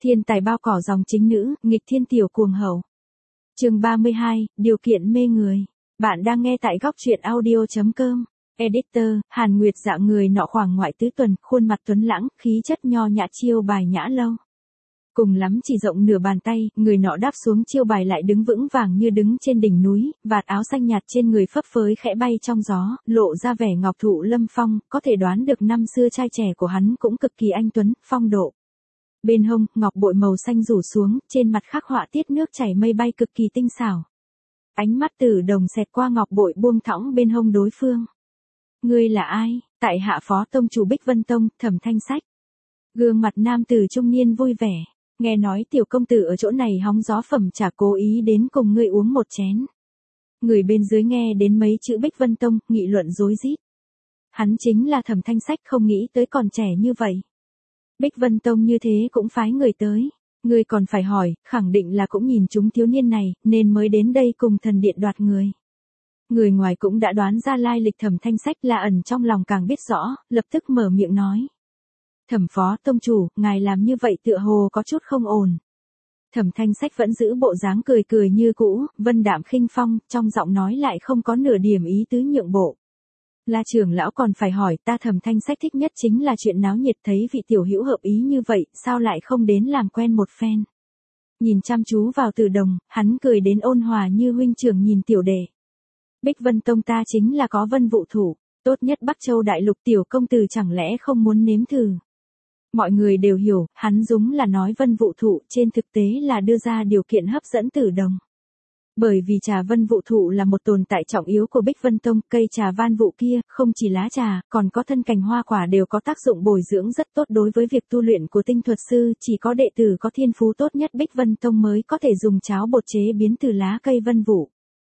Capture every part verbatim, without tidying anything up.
Thiên tài bao cỏ dòng chính nữ, nghịch thiên tiểu cuồng hậu. Chương ba mươi hai, điều kiện mê người. Bạn đang nghe tại góc truyện audio chấm com. Editor, Hàn Nguyệt dạng người nọ khoảng ngoại tứ tuần, khuôn mặt tuấn lãng, khí chất nho nhã chiêu bài nhã lâu. Cùng lắm chỉ rộng nửa bàn tay, người nọ đáp xuống chiêu bài lại đứng vững vàng như đứng trên đỉnh núi, vạt áo xanh nhạt trên người phấp phới khẽ bay trong gió, lộ ra vẻ ngọc thụ lâm phong, có thể đoán được năm xưa trai trẻ của hắn cũng cực kỳ anh tuấn, phong độ. Bên hông, ngọc bội màu xanh rủ xuống, trên mặt khắc họa tiết nước chảy mây bay cực kỳ tinh xảo. Ánh mắt Tử Đồng xẹt qua ngọc bội buông thõng bên hông đối phương. Ngươi là ai? Tại hạ phó tông chủ Bích Vân Tông, Thẩm Thanh Sách. Gương mặt nam tử trung niên vui vẻ. Nghe nói tiểu công tử ở chỗ này hóng gió phẩm trà, cố ý đến cùng ngươi uống một chén. Người bên dưới nghe đến mấy chữ Bích Vân Tông, nghị luận rối rít. Hắn chính là Thẩm Thanh Sách, không nghĩ tới còn trẻ như vậy. Bích Vân Tông như thế cũng phái người tới. Ngươi còn phải hỏi, khẳng định là cũng nhìn chúng thiếu niên này, nên mới đến đây cùng thần điện đoạt người. Người ngoài cũng đã đoán ra lai lịch Thẩm Thanh Sách, là ẩn trong lòng càng biết rõ, lập tức mở miệng nói. Thẩm phó tông chủ, ngài làm như vậy tựa hồ có chút không ổn. Thẩm Thanh Sách vẫn giữ bộ dáng cười cười như cũ, vân đạm khinh phong, trong giọng nói lại không có nửa điểm ý tứ nhượng bộ. La trưởng lão còn phải hỏi, ta Thẩm Thanh Sách thích nhất chính là chuyện náo nhiệt, thấy vị tiểu hữu hợp ý như vậy, sao lại không đến làm quen một phen. Nhìn chăm chú vào Tử Đồng, hắn cười đến ôn hòa như huynh trưởng nhìn tiểu đệ. Bích Vân Tông ta chính là có vân vụ thủ, tốt nhất Bắc Châu đại lục, tiểu công tử chẳng lẽ không muốn nếm thử. Mọi người đều hiểu, hắn đúng là nói vân vụ thụ, trên thực tế là đưa ra điều kiện hấp dẫn Tử Đồng. Bởi vì trà vân vụ thụ là một tồn tại trọng yếu của Bích Vân Tông, cây trà van vụ kia, không chỉ lá trà, còn có thân cành hoa quả đều có tác dụng bồi dưỡng rất tốt đối với việc tu luyện của tinh thuật sư, chỉ có đệ tử có thiên phú tốt nhất Bích Vân Tông mới có thể dùng cháo bột chế biến từ lá cây vân vụ.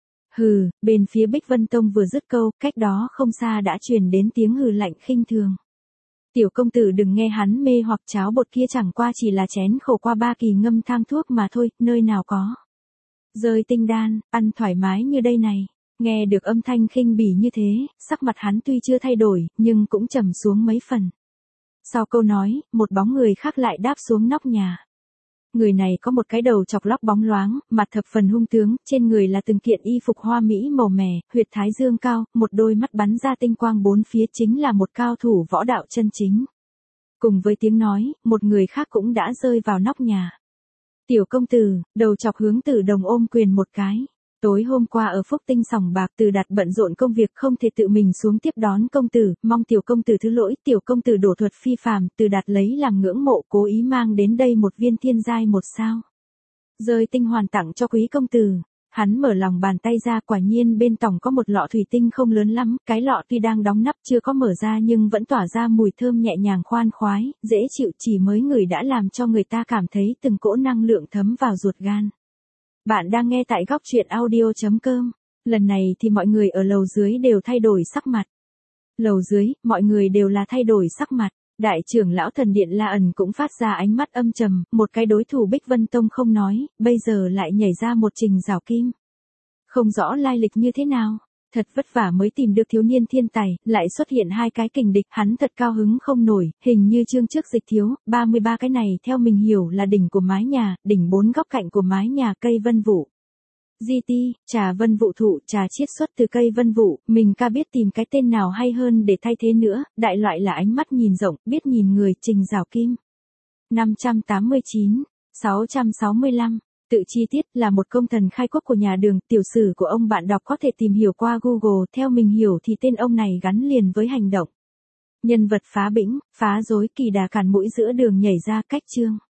Hừ, bên phía Bích Vân Tông vừa dứt câu, cách đó không xa đã truyền đến tiếng hừ lạnh khinh thường. Tiểu công tử đừng nghe hắn mê hoặc, cháo bột kia chẳng qua chỉ là chén khổ qua ba kỳ ngâm thang thuốc mà thôi, nơi nào có. Rơi tinh đan, ăn thoải mái như đây này. Nghe được âm thanh khinh bỉ như thế, sắc mặt hắn tuy chưa thay đổi, nhưng cũng trầm xuống mấy phần. Sau câu nói, một bóng người khác lại đáp xuống nóc nhà. Người này có một cái đầu chọc lóc bóng loáng, mặt thập phần hung tướng, trên người là từng kiện y phục hoa mỹ màu mè, huyệt thái dương cao, một đôi mắt bắn ra tinh quang bốn phía, chính là một cao thủ võ đạo chân chính. Cùng với tiếng nói, một người khác cũng đã rơi vào nóc nhà. Tiểu công tử, đầu chọc hướng Tử Đồng ôm quyền một cái. Tối hôm qua ở Phúc Tinh sòng bạc, Từ Đạt bận rộn công việc không thể tự mình xuống tiếp đón công tử, mong tiểu công tử thứ lỗi. Tiểu công tử đổ thuật phi phàm, Từ Đạt lấy làm ngưỡng mộ, cố ý mang đến đây một viên thiên giai một sao. Rơi tinh hoàn tặng cho quý công tử. Hắn mở lòng bàn tay ra, quả nhiên bên trong có một lọ thủy tinh không lớn lắm, cái lọ tuy đang đóng nắp chưa có mở ra nhưng vẫn tỏa ra mùi thơm nhẹ nhàng khoan khoái, dễ chịu, chỉ mới ngửi đã làm cho người ta cảm thấy từng cỗ năng lượng thấm vào ruột gan. Bạn đang nghe tại góc truyện audio chấm com. Lần này thì mọi người ở lầu dưới đều thay đổi sắc mặt. Lầu dưới, mọi người đều là thay đổi sắc mặt. Đại trưởng lão thần điện La ẩn cũng phát ra ánh mắt âm trầm, một cái đối thủ Bích Vân Tông không nói, bây giờ lại nhảy ra một Trình Giảo Kim. Không rõ lai lịch như thế nào, thật vất vả mới tìm được thiếu niên thiên tài, lại xuất hiện hai cái kình địch, hắn thật cao hứng không nổi, hình như chương trước dịch thiếu, ba mươi ba cái này theo mình hiểu là đỉnh của mái nhà, đỉnh bốn góc cạnh của mái nhà cây vân vụ. giê tê, trà vân vụ thụ, trà chiết xuất từ cây vân vụ, mình ca biết tìm cái tên nào hay hơn để thay thế nữa, đại loại là ánh mắt nhìn rộng, biết nhìn người, Trình Giảo Kim. năm trăm tám mươi chín, sáu trăm sáu mươi lăm, tự chi tiết là một công thần khai quốc của nhà Đường, tiểu sử của ông bạn đọc có thể tìm hiểu qua Google, theo mình hiểu thì tên ông này gắn liền với hành động. Nhân vật phá bĩnh, phá rối kỳ đà cản mũi giữa đường nhảy ra, cách chương.